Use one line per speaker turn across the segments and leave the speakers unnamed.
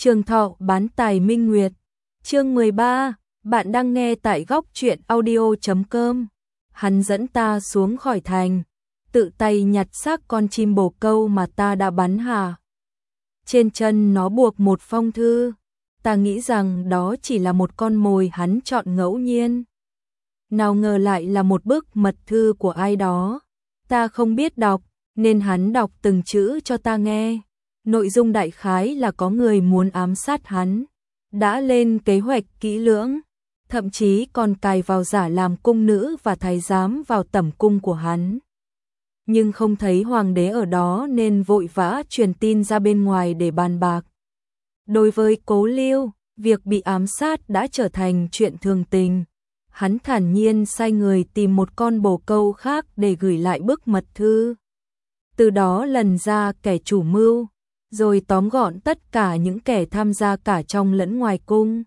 Trường Thọ bán tài minh nguyệt. Chương 13, bạn đang nghe tại góc truyện audio.com. Hắn dẫn ta xuống khỏi thành, tự tay nhặt xác con chim bồ câu mà ta đã bắn hạ. Trên chân nó buộc một phong thư, ta nghĩ rằng đó chỉ là một con mồi hắn chọn ngẫu nhiên. Nào ngờ lại là một bức mật thư của ai đó. Ta không biết đọc, nên hắn đọc từng chữ cho ta nghe. Nội dung đại khái là có người muốn ám sát hắn, đã lên kế hoạch kỹ lưỡng, thậm chí còn cài vào giả làm cung nữ và thái giám vào tẩm cung của hắn. Nhưng không thấy hoàng đế ở đó nên vội vã truyền tin ra bên ngoài để bàn bạc. Đối với Cố Lưu, việc bị ám sát đã trở thành chuyện thường tình. Hắn thản nhiên sai người tìm một con bồ câu khác để gửi lại bức mật thư. Từ đó lần ra kẻ chủ mưu, rồi tóm gọn tất cả những kẻ tham gia cả trong lẫn ngoài cung.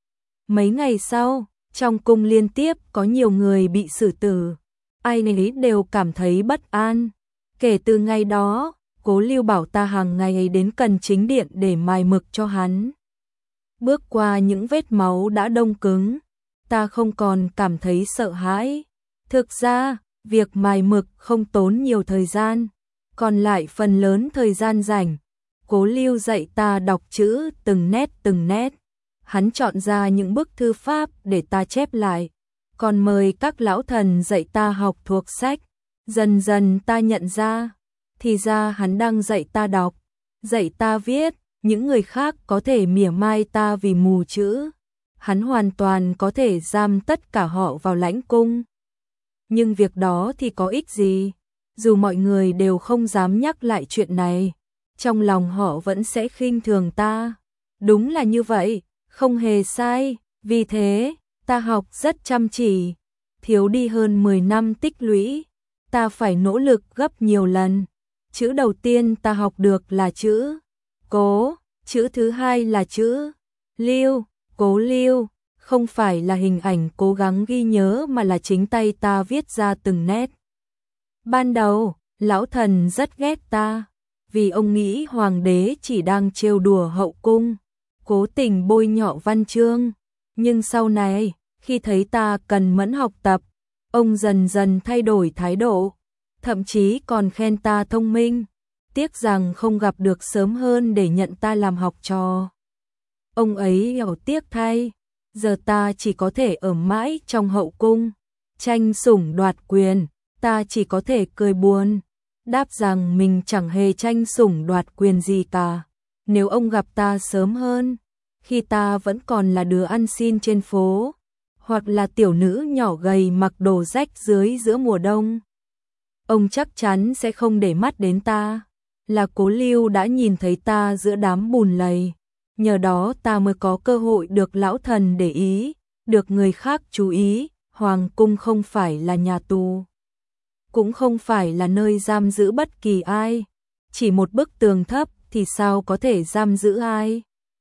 Mấy ngày sau, trong cung liên tiếp có nhiều người bị xử tử. Ai nấy đều cảm thấy bất an. Kể từ ngày đó, Cố Lưu bảo ta hàng ngày đến Cần Chính Điện để mài mực cho hắn. Bước qua những vết máu đã đông cứng, ta không còn cảm thấy sợ hãi. Thực ra, việc mài mực không tốn nhiều thời gian, còn lại phần lớn thời gian rảnh. Cố Lưu dạy ta đọc chữ từng nét. Hắn chọn ra những bức thư pháp để ta chép lại, còn mời các lão thần dạy ta học thuộc sách. Dần dần ta nhận ra, thì ra hắn đang dạy ta đọc, dạy ta viết. Những người khác có thể mỉa mai ta vì mù chữ, hắn hoàn toàn có thể giam tất cả họ vào lãnh cung. Nhưng việc đó thì có ích gì? Dù mọi người đều không dám nhắc lại chuyện này, trong lòng họ vẫn sẽ khinh thường ta. Đúng là như vậy, không hề sai. Vì thế, ta học rất chăm chỉ, thiếu đi hơn 10 năm tích lũy. Ta phải nỗ lực gấp nhiều lần. Chữ đầu tiên ta học được là chữ Cố, chữ thứ hai là chữ Lưu. Cố Lưu không phải là hình ảnh cố gắng ghi nhớ mà là chính tay ta viết ra từng nét. Ban đầu, lão thần rất ghét ta, vì ông nghĩ hoàng đế chỉ đang trêu đùa hậu cung, cố tình bôi nhọ văn chương. Nhưng sau này, khi thấy ta cần mẫn học tập, ông dần dần thay đổi thái độ, thậm chí còn khen ta thông minh. Tiếc rằng không gặp được sớm hơn để nhận ta làm học trò. Ông ấy hiểu tiếc thay, giờ ta chỉ có thể ở mãi trong hậu cung, tranh sủng đoạt quyền. Ta chỉ có thể cười buồn, đáp rằng mình chẳng hề tranh sủng đoạt quyền gì cả. Nếu ông gặp ta sớm hơn, khi ta vẫn còn là đứa ăn xin trên phố, hoặc là tiểu nữ nhỏ gầy mặc đồ rách dưới giữa mùa đông, ông chắc chắn sẽ không để mắt đến ta. Là Cố Lưu đã nhìn thấy ta giữa đám bùn lầy, nhờ đó ta mới có cơ hội được lão thần để ý, được người khác chú ý. Hoàng cung không phải là nhà tù, cũng không phải là nơi giam giữ bất kỳ ai. Chỉ một bức tường thấp thì sao có thể giam giữ ai?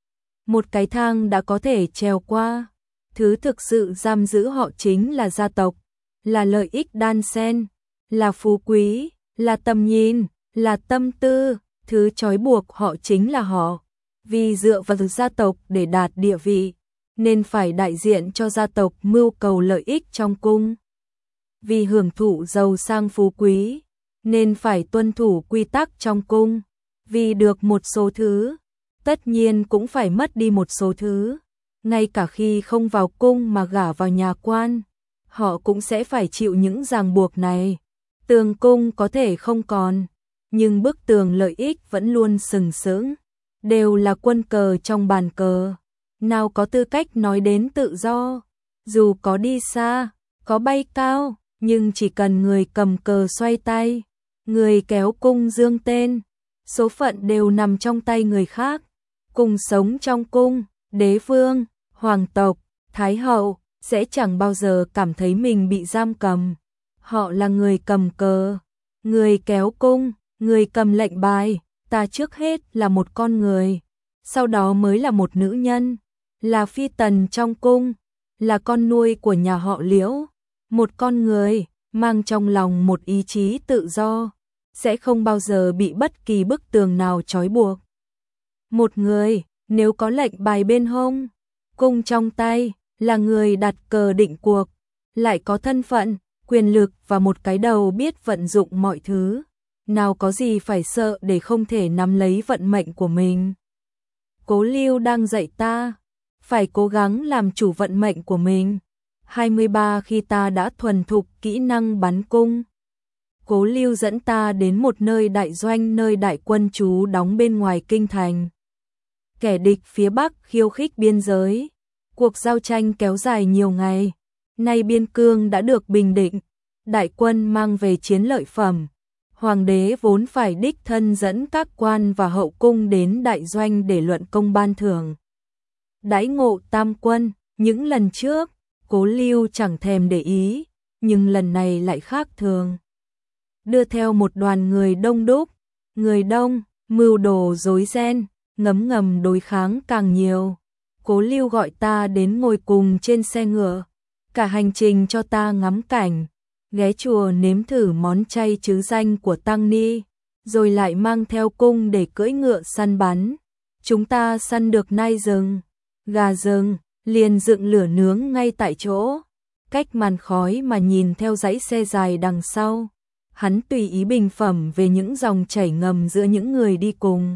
Một cái thang đã có thể trèo qua. Thứ thực sự giam giữ họ chính là gia tộc, là lợi ích đan xen, là phú quý, là tầm nhìn, là tâm tư. Thứ trói buộc họ chính là họ. Vì dựa vào gia tộc để đạt địa vị, nên phải đại diện cho gia tộc mưu cầu lợi ích trong cung. Vì hưởng thụ giàu sang phú quý, nên phải tuân thủ quy tắc trong cung. Vì được một số thứ, tất nhiên cũng phải mất đi một số thứ. Ngay cả khi không vào cung mà gả vào nhà quan, họ cũng sẽ phải chịu những ràng buộc này. Tường cung có thể không còn, nhưng bức tường lợi ích vẫn luôn sừng sững. Đều là quân cờ trong bàn cờ, nào có tư cách nói đến tự do. Dù có đi xa, có bay cao, nhưng chỉ cần người cầm cờ xoay tay, người kéo cung dương tên, số phận đều nằm trong tay người khác. Cùng sống trong cung, đế vương, hoàng tộc, thái hậu sẽ chẳng bao giờ cảm thấy mình bị giam cầm. Họ là người cầm cờ, người kéo cung, người cầm lệnh bài. Ta trước hết là một con người, sau đó mới là một nữ nhân, là phi tần trong cung, là con nuôi của nhà họ Liễu. Một con người mang trong lòng một ý chí tự do, sẽ không bao giờ bị bất kỳ bức tường nào trói buộc. Một người nếu có lệnh bài bên hông, cung trong tay, là người đặt cờ định cuộc, lại có thân phận, quyền lực và một cái đầu biết vận dụng mọi thứ, nào có gì phải sợ để không thể nắm lấy vận mệnh của mình. Cố Lưu đang dạy ta, phải cố gắng làm chủ vận mệnh của mình. 23 khi ta đã thuần thục kỹ năng bắn cung. Cố Lưu dẫn ta đến một nơi đại doanh, nơi đại quân trú đóng bên ngoài kinh thành. Kẻ địch phía Bắc khiêu khích biên giới. Cuộc giao tranh kéo dài nhiều ngày. Nay biên cương đã được bình định. Đại quân mang về chiến lợi phẩm. Hoàng đế vốn phải đích thân dẫn các quan và hậu cung đến đại doanh để luận công ban thưởng. Đãi ngộ tam quân, những lần trước, Cố Lưu chẳng thèm để ý, nhưng lần này lại khác thường. Đưa theo một đoàn người đông đúc, người đông, mưu đồ rối ren, ngấm ngầm đối kháng càng nhiều. Cố Lưu gọi ta đến ngồi cùng trên xe ngựa, cả hành trình cho ta ngắm cảnh, ghé chùa nếm thử món chay trứ danh của Tăng Ni, rồi lại mang theo cung để cưỡi ngựa săn bắn. Chúng ta săn được nai rừng, gà rừng, liền dựng lửa nướng ngay tại chỗ, cách màn khói mà nhìn theo dãy xe dài đằng sau. Hắn tùy ý bình phẩm về những dòng chảy ngầm giữa những người đi cùng,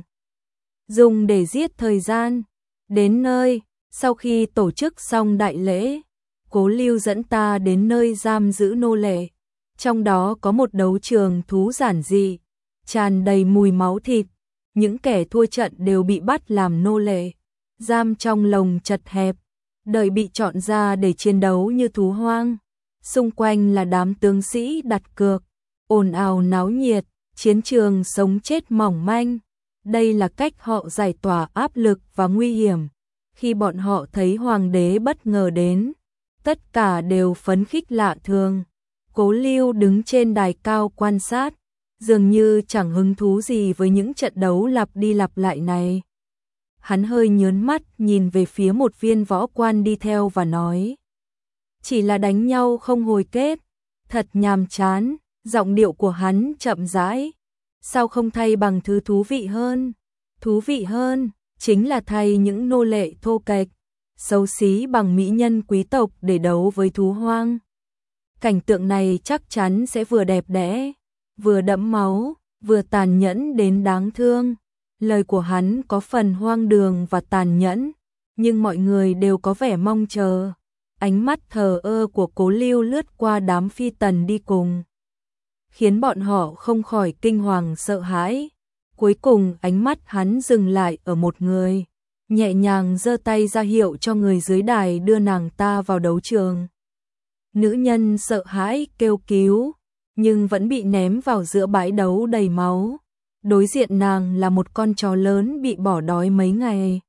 dùng để giết thời gian. Đến nơi, sau khi tổ chức xong đại lễ, Cố Lưu dẫn ta đến nơi giam giữ nô lệ. Trong đó có một đấu trường thú giản dị, tràn đầy mùi máu thịt. Những kẻ thua trận đều bị bắt làm nô lệ, giam trong lồng chật hẹp, đợi bị chọn ra để chiến đấu như thú hoang. Xung quanh là đám tướng sĩ đặt cược, ồn ào náo nhiệt, chiến trường sống chết mỏng manh. Đây là cách họ giải tỏa áp lực và nguy hiểm. Khi bọn họ thấy hoàng đế bất ngờ đến, tất cả đều phấn khích lạ thường. Cố Lưu đứng trên đài cao quan sát, dường như chẳng hứng thú gì với những trận đấu lặp đi lặp lại này. Hắn hơi nhớn mắt nhìn về phía một viên võ quan đi theo và nói: chỉ là đánh nhau không hồi kết, thật nhàm chán. Giọng điệu của hắn chậm rãi. Sao không thay bằng thứ thú vị hơn? Thú vị hơn chính là thay những nô lệ thô kệch, xấu xí bằng mỹ nhân quý tộc để đấu với thú hoang. Cảnh tượng này chắc chắn sẽ vừa đẹp đẽ, vừa đẫm máu, vừa tàn nhẫn đến đáng thương. Lời của hắn có phần hoang đường và tàn nhẫn, nhưng mọi người đều có vẻ mong chờ. Ánh mắt thờ ơ của Cố Lưu lướt qua đám phi tần đi cùng, khiến bọn họ không khỏi kinh hoàng sợ hãi. Cuối cùng ánh mắt hắn dừng lại ở một người, nhẹ nhàng giơ tay ra hiệu cho người dưới đài đưa nàng ta vào đấu trường. Nữ nhân sợ hãi kêu cứu, nhưng vẫn bị ném vào giữa bãi đấu đầy máu. Đối diện nàng là một con chó lớn bị bỏ đói mấy ngày.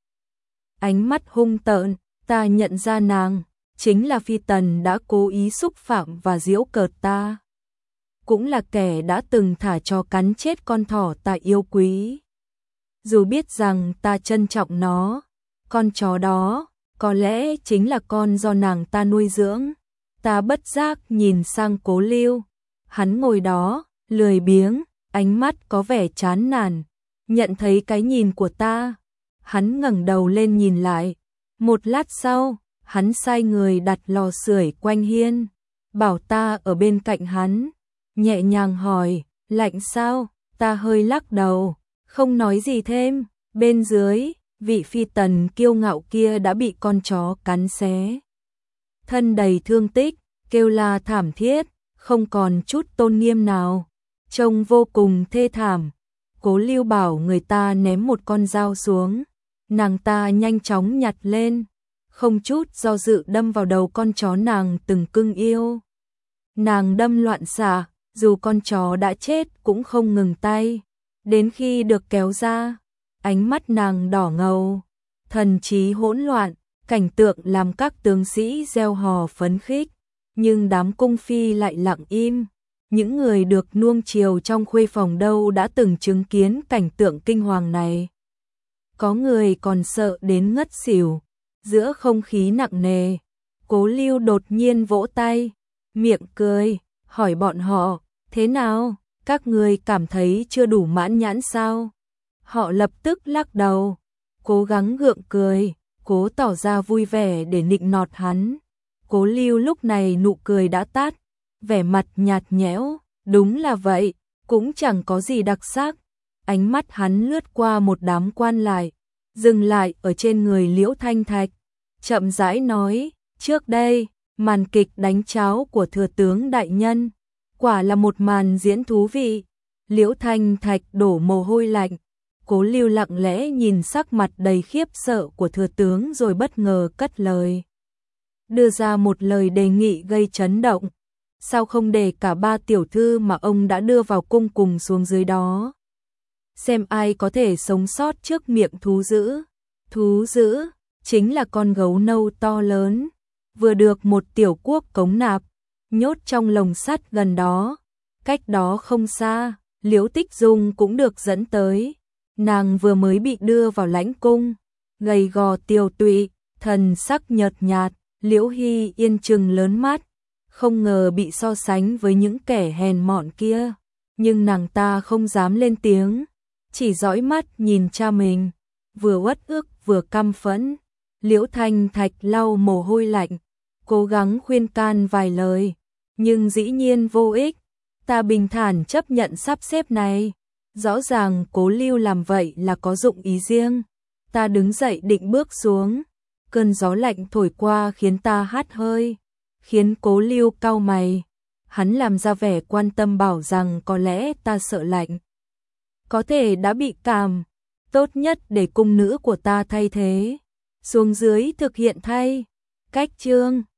Ánh mắt hung tợn, ta nhận ra nàng, chính là phi tần đã cố ý xúc phạm và giễu cợt ta. Cũng là kẻ đã từng thả chó cắn chết con thỏ ta yêu quý. Dù biết rằng ta trân trọng nó, con chó đó có lẽ chính là con do nàng ta nuôi dưỡng. Ta bất giác nhìn sang Cố Lưu, hắn ngồi đó, lười biếng, ánh mắt có vẻ chán nản. Nhận thấy cái nhìn của ta, hắn ngẩng đầu lên nhìn lại. Một lát sau, hắn sai người đặt lò sưởi quanh hiên, bảo ta ở bên cạnh hắn, nhẹ nhàng hỏi: lạnh sao? Ta hơi lắc đầu, không nói gì thêm. Bên dưới, vị phi tần kiêu ngạo kia đã bị con chó cắn xé, thân đầy thương tích, kêu la thảm thiết, không còn chút tôn nghiêm nào, trông vô cùng thê thảm. Cố Lưu bảo người ta ném một con dao xuống, nàng ta nhanh chóng nhặt lên, không chút do dự đâm vào đầu con chó nàng từng cưng yêu. Nàng đâm loạn xạ, dù con chó đã chết cũng không ngừng tay, đến khi được kéo ra, ánh mắt nàng đỏ ngầu, thần trí hỗn loạn, cảnh tượng làm các tướng sĩ reo hò phấn khích, nhưng đám cung phi lại lặng im. Những người được nuông chiều trong khuê phòng đâu đã từng chứng kiến cảnh tượng kinh hoàng này. Có người còn sợ đến ngất xỉu. Giữa không khí nặng nề, Cố Lưu đột nhiên vỗ tay, miệng cười, hỏi bọn họ: thế nào, các người cảm thấy chưa đủ mãn nhãn sao? Họ lập tức lắc đầu. cố gắng gượng cười, cố tỏ ra vui vẻ để nịnh nọt hắn. Cố Lưu lúc này nụ cười đã tắt, vẻ mặt nhạt nhẽo, đúng là vậy, cũng chẳng có gì đặc sắc. Ánh mắt hắn lướt qua một đám quan lại, dừng lại ở trên người Liễu Thanh Thạch, chậm rãi nói, trước đây, màn kịch đánh cháo của thừa tướng đại nhân, quả là một màn diễn thú vị. Liễu Thanh Thạch đổ mồ hôi lạnh, Cố Lưu lặng lẽ nhìn sắc mặt đầy khiếp sợ của thừa tướng rồi bất ngờ cất lời. Đưa ra một lời đề nghị gây chấn động. Sao không để cả 3 tiểu thư mà ông đã đưa vào cung cùng xuống dưới đó? Xem ai có thể sống sót trước miệng thú dữ. Thú dữ, chính là con gấu nâu to lớn, vừa được một tiểu quốc cống nạp, nhốt trong lồng sắt gần đó. Cách đó không xa, Liễu Tích Dung cũng được dẫn tới. Nàng vừa mới bị đưa vào lãnh cung, gầy gò tiều tụy, thần sắc nhợt nhạt. Liễu Hy Yên trừng lớn mắt, không ngờ bị so sánh với những kẻ hèn mọn kia, nhưng nàng ta không dám lên tiếng, chỉ dõi mắt nhìn cha mình, vừa uất ức vừa căm phẫn. Liễu Thanh Thạch lau mồ hôi lạnh, cố gắng khuyên can vài lời, nhưng dĩ nhiên vô ích. Ta bình thản chấp nhận sắp xếp này, rõ ràng Cố Lưu làm vậy là có dụng ý riêng. Ta đứng dậy định bước xuống, cơn gió lạnh thổi qua khiến ta hắt hơi, khiến Cố Lưu cau mày. Hắn làm ra vẻ quan tâm bảo rằng có lẽ ta sợ lạnh, có thể đã bị cảm, tốt nhất để cung nữ của ta thay thế, xuống dưới thực hiện thay. Cách chương